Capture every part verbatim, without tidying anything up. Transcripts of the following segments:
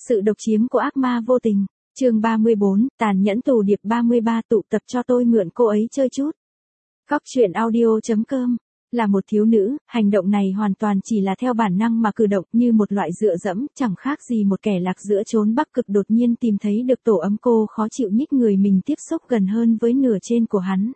Sự độc chiếm của ác ma vô tình. Chương ba mươi bốn, tàn nhẫn tù điệp ba mươi ba tụ tập cho tôi mượn cô ấy chơi chút. Góc truyện audio chấm com. Là một thiếu nữ, hành động này hoàn toàn chỉ là theo bản năng mà cử động như một loại dựa dẫm, chẳng khác gì một kẻ lạc giữa chốn Bắc Cực đột nhiên tìm thấy được tổ ấm. Cô khó chịu nhích người mình tiếp xúc gần hơn với nửa trên của hắn.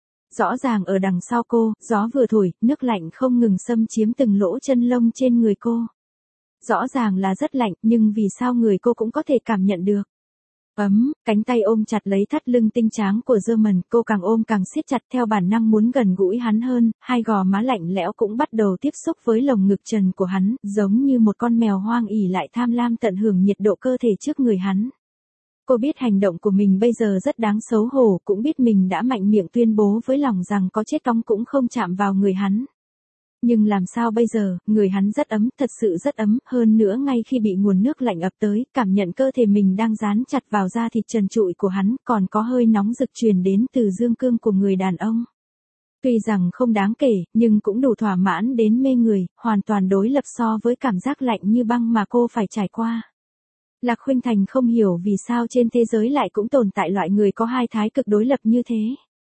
Rõ ràng ở đằng sau cô, gió vừa thổi, nước lạnh không ngừng xâm chiếm từng lỗ chân lông trên người cô. Rõ ràng là rất lạnh, nhưng vì sao người cô cũng có thể cảm nhận được. Ấm, cánh tay ôm chặt lấy thắt lưng tinh tráng của German, cô càng ôm càng siết chặt theo bản năng muốn gần gũi hắn hơn, hai gò má lạnh lẽo cũng bắt đầu tiếp xúc với lồng ngực trần của hắn, giống như một con mèo hoang ỉ lại tham lam tận hưởng nhiệt độ cơ thể trước người hắn. Cô biết hành động của mình bây giờ rất đáng xấu hổ, cũng biết mình đã mạnh miệng tuyên bố với lòng rằng có chết cóng cũng không chạm vào người hắn. Nhưng làm sao bây giờ, người hắn rất ấm, thật sự rất ấm, hơn nữa ngay khi bị nguồn nước lạnh ập tới, cảm nhận cơ thể mình đang dán chặt vào da thịt trần trụi của hắn, còn có hơi nóng rực truyền đến từ dương cương của người đàn ông. Tuy rằng không đáng kể, nhưng cũng đủ thỏa mãn đến mê người, hoàn toàn đối lập so với cảm giác lạnh như băng mà cô phải trải qua. Lạc Khuynh Thành không hiểu vì sao trên thế giới lại cũng tồn tại loại người có hai thái cực đối lập như thế.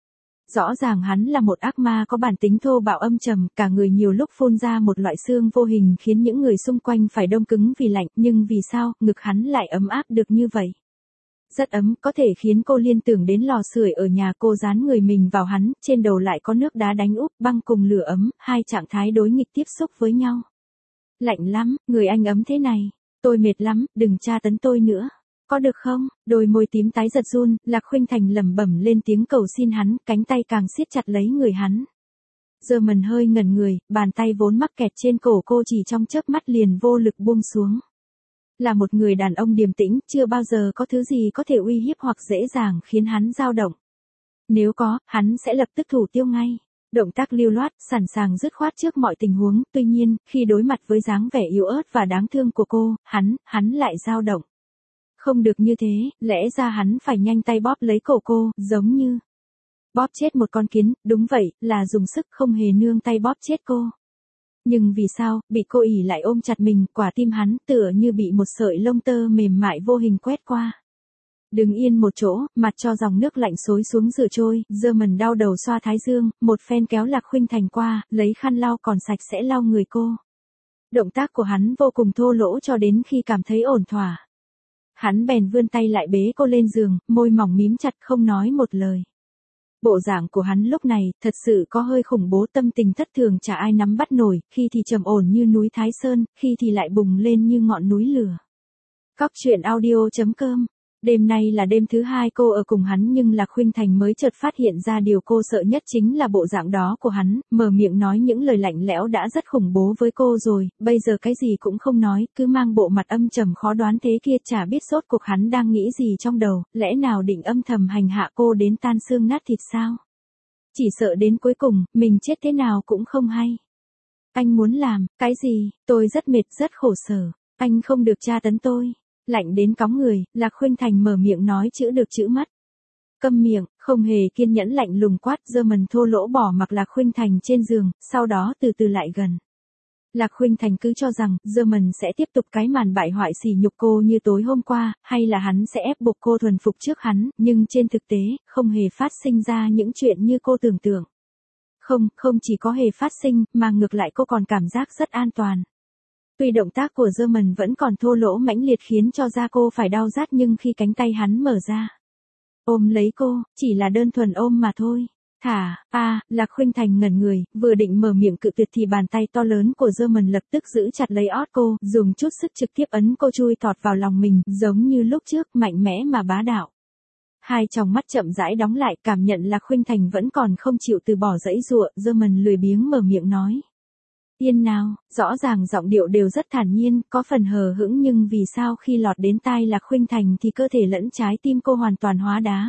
Rõ ràng hắn là một ác ma có bản tính thô bạo âm trầm, cả người nhiều lúc phun ra một loại xương vô hình khiến những người xung quanh phải đông cứng vì lạnh, nhưng vì sao, ngực hắn lại ấm áp được như vậy? Rất ấm, có thể khiến cô liên tưởng đến lò sưởi ở nhà. Cô dán người mình vào hắn, trên đầu lại có nước đá đánh úp, băng cùng lửa ấm, hai trạng thái đối nghịch tiếp xúc với nhau. Lạnh lắm, người anh ấm thế này. Tôi mệt lắm, đừng tra tấn tôi nữa. Có được không? Đôi môi tím tái giật run, Lạc Khuynh Thành lẩm bẩm lên tiếng cầu xin hắn, cánh tay càng siết chặt lấy người hắn. German hơi ngẩn người, bàn tay vốn mắc kẹt trên cổ cô chỉ trong chớp mắt liền vô lực buông xuống. Là một người đàn ông điềm tĩnh, chưa bao giờ có thứ gì có thể uy hiếp hoặc dễ dàng khiến hắn dao động. Nếu có, hắn sẽ lập tức thủ tiêu ngay. Động tác lưu loát, sẵn sàng dứt khoát trước mọi tình huống, tuy nhiên, khi đối mặt với dáng vẻ yếu ớt và đáng thương của cô, hắn, hắn lại dao động. Không được như thế, lẽ ra hắn phải nhanh tay bóp lấy cổ cô, giống như bóp chết một con kiến, đúng vậy, là dùng sức không hề nương tay bóp chết cô. Nhưng vì sao, bị cô ỉ lại ôm chặt mình, quả tim hắn tựa như bị một sợi lông tơ mềm mại vô hình quét qua. Đứng yên một chỗ, mặt cho dòng nước lạnh xối xuống rửa trôi, German đau đầu xoa thái dương, một phen kéo Lạc Khuynh Thành qua, lấy khăn lau còn sạch sẽ lau người cô. Động tác của hắn vô cùng thô lỗ cho đến khi cảm thấy ổn thỏa. Hắn bèn vươn tay lại bế cô lên giường, môi mỏng mím chặt không nói một lời. Bộ dạng của hắn lúc này, thật sự có hơi khủng bố, tâm tình thất thường chả ai nắm bắt nổi, khi thì trầm ổn như núi Thái Sơn, khi thì lại bùng lên như ngọn núi lửa. Góc truyện audio chấm com. Đêm nay là đêm thứ hai cô ở cùng hắn nhưng Lạc Khuynh Thành mới chợt phát hiện ra điều cô sợ nhất chính là bộ dạng đó của hắn, mở miệng nói những lời lạnh lẽo đã rất khủng bố với cô rồi, bây giờ cái gì cũng không nói, cứ mang bộ mặt âm trầm khó đoán thế kia, chả biết sốt cuộc hắn đang nghĩ gì trong đầu, lẽ nào định âm thầm hành hạ cô đến tan xương nát thịt sao? Chỉ sợ đến cuối cùng, mình chết thế nào cũng không hay. Anh muốn làm, cái gì, tôi rất mệt rất khổ sở, anh không được tra tấn tôi. Lạnh đến cóng người, Lạc Khuynh Thành mở miệng nói chữ được chữ mất. Câm miệng, không hề kiên nhẫn lạnh lùng quát. German thô lỗ bỏ mặc Lạc Khuynh Thành trên giường, sau đó từ từ lại gần. Lạc Khuynh Thành cứ cho rằng German sẽ tiếp tục cái màn bại hoại sỉ nhục cô như tối hôm qua, hay là hắn sẽ ép buộc cô thuần phục trước hắn, nhưng trên thực tế, không hề phát sinh ra những chuyện như cô tưởng tượng. Không, không chỉ có hề phát sinh, mà ngược lại cô còn cảm giác rất an toàn. Tuy động tác của German vẫn còn thô lỗ mãnh liệt khiến cho da cô phải đau rát, nhưng khi cánh tay hắn mở ra, ôm lấy cô, chỉ là đơn thuần ôm mà thôi. Thả, a, à, Lạc Khuynh Thành ngẩn người, vừa định mở miệng cự tuyệt thì bàn tay to lớn của German lập tức giữ chặt lấy ót cô, dùng chút sức trực tiếp ấn cô chui tọt vào lòng mình, giống như lúc trước, mạnh mẽ mà bá đạo. Hai tròng mắt chậm rãi đóng lại, cảm nhận Lạc Khuynh Thành vẫn còn không chịu từ bỏ dãy dụa, German lười biếng mở miệng nói. Yên nào, rõ ràng giọng điệu đều rất thản nhiên, có phần hờ hững, nhưng vì sao khi lọt đến tai Lạc Khuynh Thành thì cơ thể lẫn trái tim cô hoàn toàn hóa đá.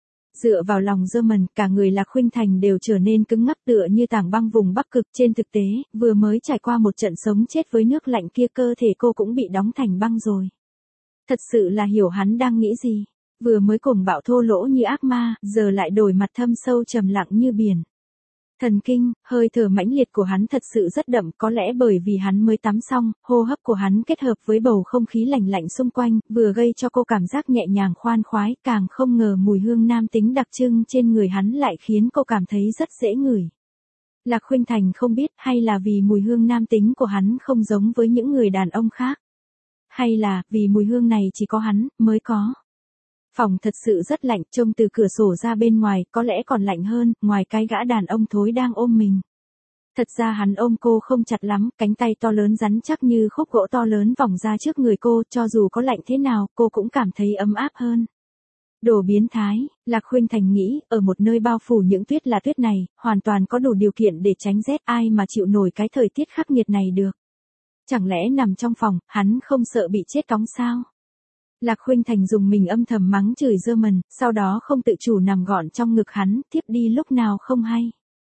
Dựa vào lòng German, cả người Lạc Khuynh Thành đều trở nên cứng ngắc tựa như tảng băng vùng Bắc Cực. Trên thực tế, vừa mới trải qua một trận sống chết với nước lạnh kia, cơ thể cô cũng bị đóng thành băng rồi. Thật sự là hiểu hắn đang nghĩ gì. Vừa mới cuồng bạo thô lỗ như ác ma, giờ lại đổi mặt thâm sâu trầm lặng như biển. Thần kinh, hơi thở mãnh liệt của hắn thật sự rất đậm, có lẽ bởi vì hắn mới tắm xong, hô hấp của hắn kết hợp với bầu không khí lạnh lạnh xung quanh, vừa gây cho cô cảm giác nhẹ nhàng khoan khoái, càng không ngờ mùi hương nam tính đặc trưng trên người hắn lại khiến cô cảm thấy rất dễ ngửi. Lạc Khuynh Thành không biết hay là vì mùi hương nam tính của hắn không giống với những người đàn ông khác. Hay là vì mùi hương này chỉ có hắn mới có. Phòng thật sự rất lạnh, trông từ cửa sổ ra bên ngoài, có lẽ còn lạnh hơn, ngoài cái gã đàn ông thối đang ôm mình. Thật ra hắn ôm cô không chặt lắm, cánh tay to lớn rắn chắc như khúc gỗ to lớn vòng ra trước người cô, cho dù có lạnh thế nào, cô cũng cảm thấy ấm áp hơn. Đồ biến thái, Lạc Khuynh Thành nghĩ, ở một nơi bao phủ những tuyết là tuyết này, hoàn toàn có đủ điều kiện để tránh rét, ai mà chịu nổi cái thời tiết khắc nghiệt này được. Chẳng lẽ nằm trong phòng, hắn không sợ bị chết cóng sao? Lạc Khuynh Thành dùng mình âm thầm mắng chửi German, sau đó không tự chủ nằm gọn trong ngực hắn, tiếp đi lúc nào không hay.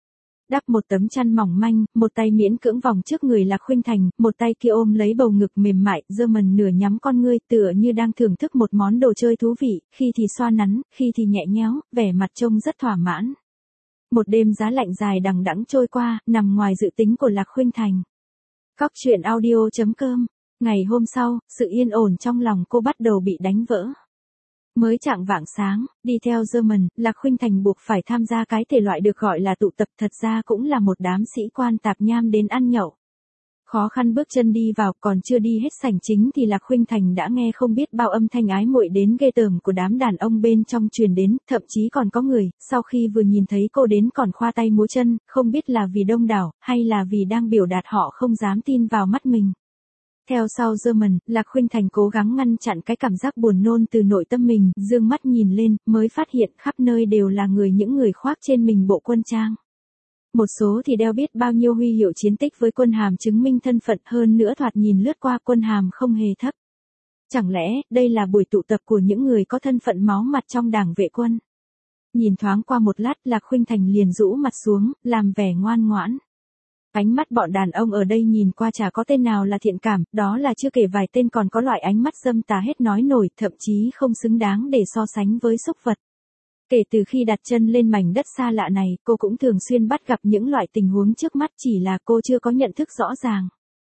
Đắp một tấm chăn mỏng manh, một tay miễn cưỡng vòng trước người Lạc Khuynh Thành, một tay kia ôm lấy bầu ngực mềm mại, German nửa nhắm con ngươi tựa như đang thưởng thức một món đồ chơi thú vị, khi thì xoa nắn, khi thì nhẹ nhéo, vẻ mặt trông rất thỏa mãn. Một đêm giá lạnh dài đằng đẵng trôi qua, nằm ngoài dự tính của Lạc Khuynh Thành. Cóc truyện audio chấm com. Ngày hôm sau, sự yên ổn trong lòng cô bắt đầu bị đánh vỡ. Mới chạng vạng sáng, đi theo German, Lạc Khuynh Thành buộc phải tham gia cái thể loại được gọi là tụ tập, thật ra cũng là một đám sĩ quan tạp nham đến ăn nhậu. Khó khăn bước chân đi vào, còn chưa đi hết sảnh chính thì Lạc Khuynh Thành đã nghe không biết bao âm thanh ái muội đến ghê tởm của đám đàn ông bên trong truyền đến, thậm chí còn có người, sau khi vừa nhìn thấy cô đến còn khoa tay múa chân, không biết là vì đông đảo, hay là vì đang biểu đạt họ không dám tin vào mắt mình. Theo sau German, Lạc Khuynh Thành cố gắng ngăn chặn cái cảm giác buồn nôn từ nội tâm mình, dương mắt nhìn lên, mới phát hiện khắp nơi đều là người những người khoác trên mình bộ quân trang. Một số thì đeo biết bao nhiêu huy hiệu chiến tích với quân hàm chứng minh thân phận, hơn nữa thoạt nhìn lướt qua quân hàm không hề thấp. Chẳng lẽ, đây là buổi tụ tập của những người có thân phận máu mặt trong đảng vệ quân? Nhìn thoáng qua một lát, Lạc Khuynh Thành liền rũ mặt xuống, làm vẻ ngoan ngoãn. Ánh mắt bọn đàn ông ở đây nhìn qua chả có tên nào là thiện cảm, đó là chưa kể vài tên còn có loại ánh mắt dâm tà hết nói nổi, thậm chí không xứng đáng để so sánh với súc vật. Kể từ khi đặt chân lên mảnh đất xa lạ này, cô cũng thường xuyên bắt gặp những loại tình huống trước mắt, chỉ là cô chưa có nhận thức rõ ràng.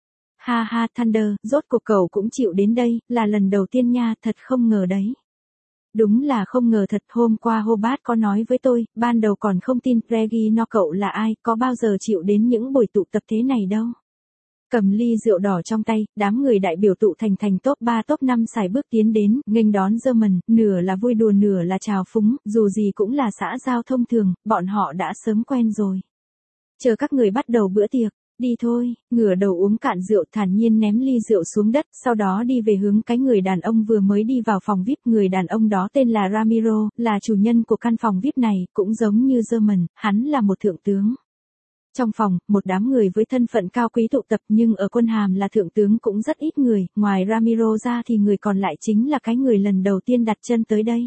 Ha ha Thunder, rốt cuộc cậu cũng chịu đến đây, là lần đầu tiên nha, thật không ngờ đấy. Đúng là không ngờ thật, hôm qua Hobart có nói với tôi, ban đầu còn không tin Reggie no cậu là ai, có bao giờ chịu đến những buổi tụ tập thế này đâu. Cầm ly rượu đỏ trong tay, đám người đại biểu tụ thành thành top ba top năm sải bước tiến đến, nghênh đón German, nửa là vui đùa nửa là trào phúng, dù gì cũng là xã giao thông thường, bọn họ đã sớm quen rồi. Chờ các người bắt đầu bữa tiệc. Đi thôi, ngửa đầu uống cạn rượu, thản nhiên ném ly rượu xuống đất, sau đó đi về hướng cái người đàn ông vừa mới đi vào phòng vi ai pi, người đàn ông đó tên là Ramiro, là chủ nhân của căn phòng vi ai pi này, cũng giống như German, hắn là một thượng tướng. Trong phòng, một đám người với thân phận cao quý tụ tập, nhưng ở quân hàm là thượng tướng cũng rất ít người, ngoài Ramiro ra thì người còn lại chính là cái người lần đầu tiên đặt chân tới đây.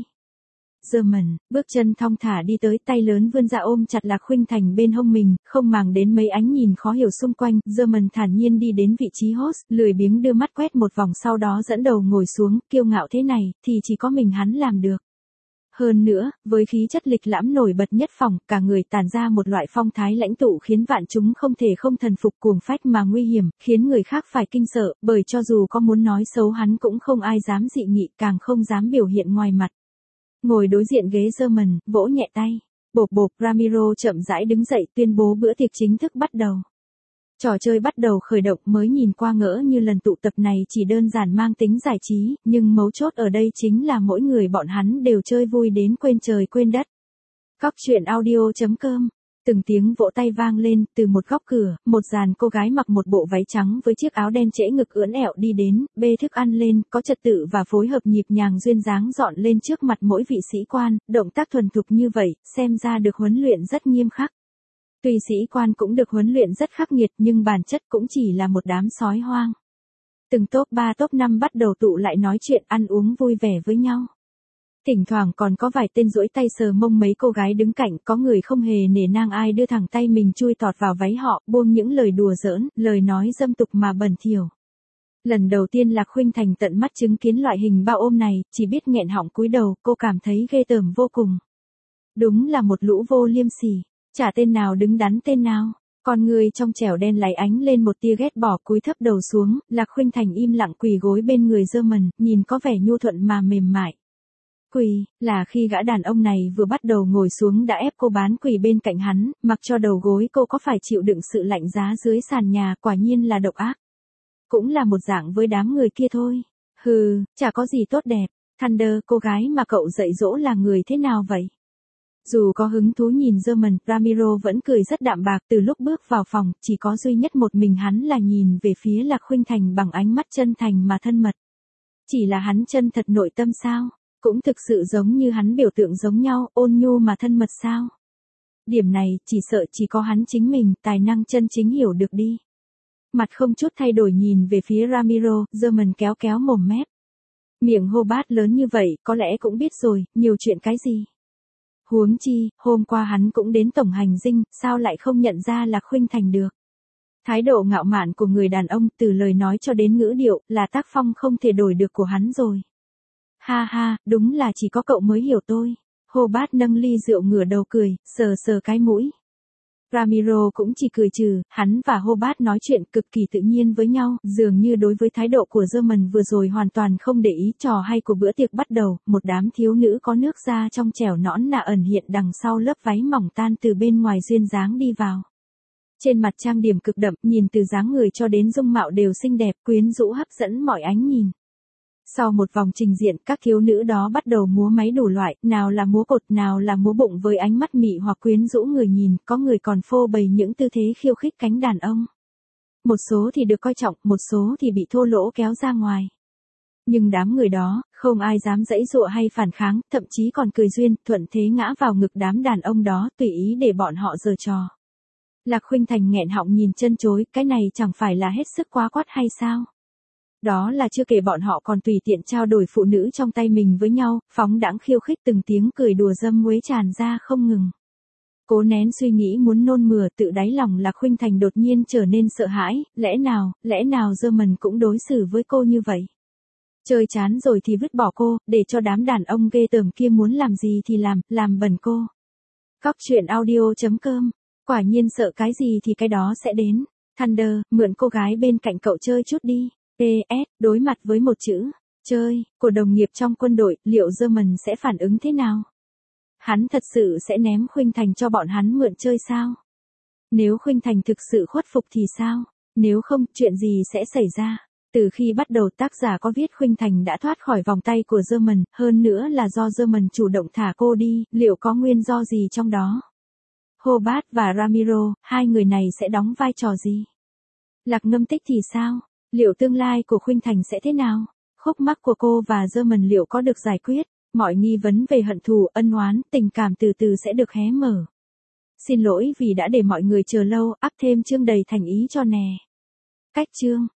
German, bước chân thong thả đi tới, tay lớn vươn ra ôm chặt Lạc Khuynh Thành bên hông mình, không màng đến mấy ánh nhìn khó hiểu xung quanh, German thản nhiên đi đến vị trí host, lười biếng đưa mắt quét một vòng sau đó dẫn đầu ngồi xuống, kiêu ngạo thế này, thì chỉ có mình hắn làm được. Hơn nữa, với khí chất lịch lãm nổi bật nhất phòng, cả người tản ra một loại phong thái lãnh tụ khiến vạn chúng không thể không thần phục, cuồng phách mà nguy hiểm, khiến người khác phải kinh sợ, bởi cho dù có muốn nói xấu hắn cũng không ai dám dị nghị, càng không dám biểu hiện ngoài mặt. Ngồi đối diện ghế German, vỗ nhẹ tay. Bộp bộp, Ramiro chậm rãi đứng dậy tuyên bố bữa tiệc chính thức bắt đầu. Trò chơi bắt đầu khởi động, mới nhìn qua ngỡ như lần tụ tập này chỉ đơn giản mang tính giải trí, nhưng mấu chốt ở đây chính là mỗi người bọn hắn đều chơi vui đến quên trời quên đất. Cóc truyện audio chấm com. Từng tiếng vỗ tay vang lên, từ một góc cửa, một dàn cô gái mặc một bộ váy trắng với chiếc áo đen trễ ngực ưỡn ẹo đi đến, bê thức ăn lên, có trật tự và phối hợp nhịp nhàng duyên dáng dọn lên trước mặt mỗi vị sĩ quan, động tác thuần thục như vậy, xem ra được huấn luyện rất nghiêm khắc. Tuy sĩ quan cũng được huấn luyện rất khắc nghiệt nhưng bản chất cũng chỉ là một đám sói hoang. Từng top ba top năm bắt đầu tụ lại nói chuyện ăn uống vui vẻ với nhau. Thỉnh thoảng còn có vài tên duỗi tay sờ mông mấy cô gái đứng cạnh, có người không hề nể nang ai đưa thẳng tay mình chui tọt vào váy họ, buông những lời đùa giỡn, lời nói dâm tục mà bẩn thỉu. Lần đầu tiên Lạc Khuynh Thành tận mắt chứng kiến loại hình bao ôm này, chỉ biết nghẹn họng cúi đầu, cô cảm thấy ghê tởm vô cùng. Đúng là một lũ vô liêm sỉ. Chả tên nào đứng đắn tên nào. Con người trong trẻo đen láy ánh lên một tia ghét bỏ, cúi thấp đầu xuống. Lạc Khuynh Thành im lặng quỳ gối bên người German, nhìn có vẻ nhu thuận mà mềm mại. Quỳ, là khi gã đàn ông này vừa bắt đầu ngồi xuống đã ép cô bán quỳ bên cạnh hắn, mặc cho đầu gối cô có phải chịu đựng sự lạnh giá dưới sàn nhà, quả nhiên là độc ác. Cũng là một dạng với đám người kia thôi. Hừ, chả có gì tốt đẹp. Thunder, cô gái mà cậu dạy dỗ là người thế nào vậy? Dù có hứng thú nhìn German, Ramiro vẫn cười rất đạm bạc. Từ lúc bước vào phòng, chỉ có duy nhất một mình hắn là nhìn về phía Lạc Khuynh Thành bằng ánh mắt chân thành mà thân mật. Chỉ là hắn chân thật nội tâm sao? Cũng thực sự giống như hắn biểu tượng giống nhau, ôn nhu mà thân mật sao? Điểm này, chỉ sợ chỉ có hắn chính mình, tài năng chân chính hiểu được đi. Mặt không chút thay đổi nhìn về phía Ramiro, German kéo kéo mồm mép. Miệng Hobart lớn như vậy, có lẽ cũng biết rồi, nhiều chuyện cái gì. Huống chi, hôm qua hắn cũng đến tổng hành dinh, sao lại không nhận ra Lạc Khuynh Thành được. Thái độ ngạo mạn của người đàn ông, từ lời nói cho đến ngữ điệu, là tác phong không thể đổi được của hắn rồi. Ha ha, đúng là chỉ có cậu mới hiểu tôi. Hobart nâng ly rượu ngửa đầu cười, sờ sờ cái mũi. Ramiro cũng chỉ cười trừ, hắn và Hobart nói chuyện cực kỳ tự nhiên với nhau, dường như đối với thái độ của German vừa rồi hoàn toàn không để ý. Trò hay của bữa tiệc bắt đầu, một đám thiếu nữ có nước da trong trẻo nõn nà ẩn hiện đằng sau lớp váy mỏng tan từ bên ngoài duyên dáng đi vào. Trên mặt trang điểm cực đậm, nhìn từ dáng người cho đến dung mạo đều xinh đẹp, quyến rũ hấp dẫn mọi ánh nhìn. Sau một vòng trình diện, các thiếu nữ đó bắt đầu múa máy đủ loại, nào là múa cột, nào là múa bụng với ánh mắt mị hoặc quyến rũ người nhìn, có người còn phô bày những tư thế khiêu khích cánh đàn ông. Một số thì được coi trọng, một số thì bị thô lỗ kéo ra ngoài. Nhưng đám người đó, không ai dám giãy giụa hay phản kháng, thậm chí còn cười duyên, thuận thế ngã vào ngực đám đàn ông đó, tùy ý để bọn họ giở trò. Lạc Khuynh Thành nghẹn họng nhìn chân chối, cái này chẳng phải là hết sức quá quát hay sao? Đó là chưa kể bọn họ còn tùy tiện trao đổi phụ nữ trong tay mình với nhau, phóng đãng khiêu khích, từng tiếng cười đùa dâm quấy tràn ra không ngừng. Cố nén suy nghĩ muốn nôn mửa, tự đáy lòng Lạc Khuynh Thành đột nhiên trở nên sợ hãi, lẽ nào, lẽ nào German cũng đối xử với cô như vậy? Chơi chán rồi thì vứt bỏ cô, để cho đám đàn ông ghê tởm kia muốn làm gì thì làm, làm bẩn cô. Cóc truyện audio chấm com, quả nhiên sợ cái gì thì cái đó sẽ đến. Thunder, mượn cô gái bên cạnh cậu chơi chút đi. pê ét, đối mặt với một chữ, chơi, của đồng nghiệp trong quân đội, liệu German sẽ phản ứng thế nào? Hắn thật sự sẽ ném Khuynh Thành cho bọn hắn mượn chơi sao? Nếu Khuynh Thành thực sự khuất phục thì sao? Nếu không, chuyện gì sẽ xảy ra? Từ khi bắt đầu tác giả có viết Khuynh Thành đã thoát khỏi vòng tay của German, hơn nữa là do German chủ động thả cô đi, liệu có nguyên do gì trong đó? Hobart và Ramiro, hai người này sẽ đóng vai trò gì? Lạc Ngâm Tích thì sao? Liệu tương lai của Khuynh Thành sẽ thế nào? Khúc mắc của cô và German liệu có được giải quyết? Mọi nghi vấn về hận thù, ân oán, tình cảm từ từ sẽ được hé mở. Xin lỗi vì đã để mọi người chờ lâu, ắp thêm chương đầy thành ý cho nè. Cách chương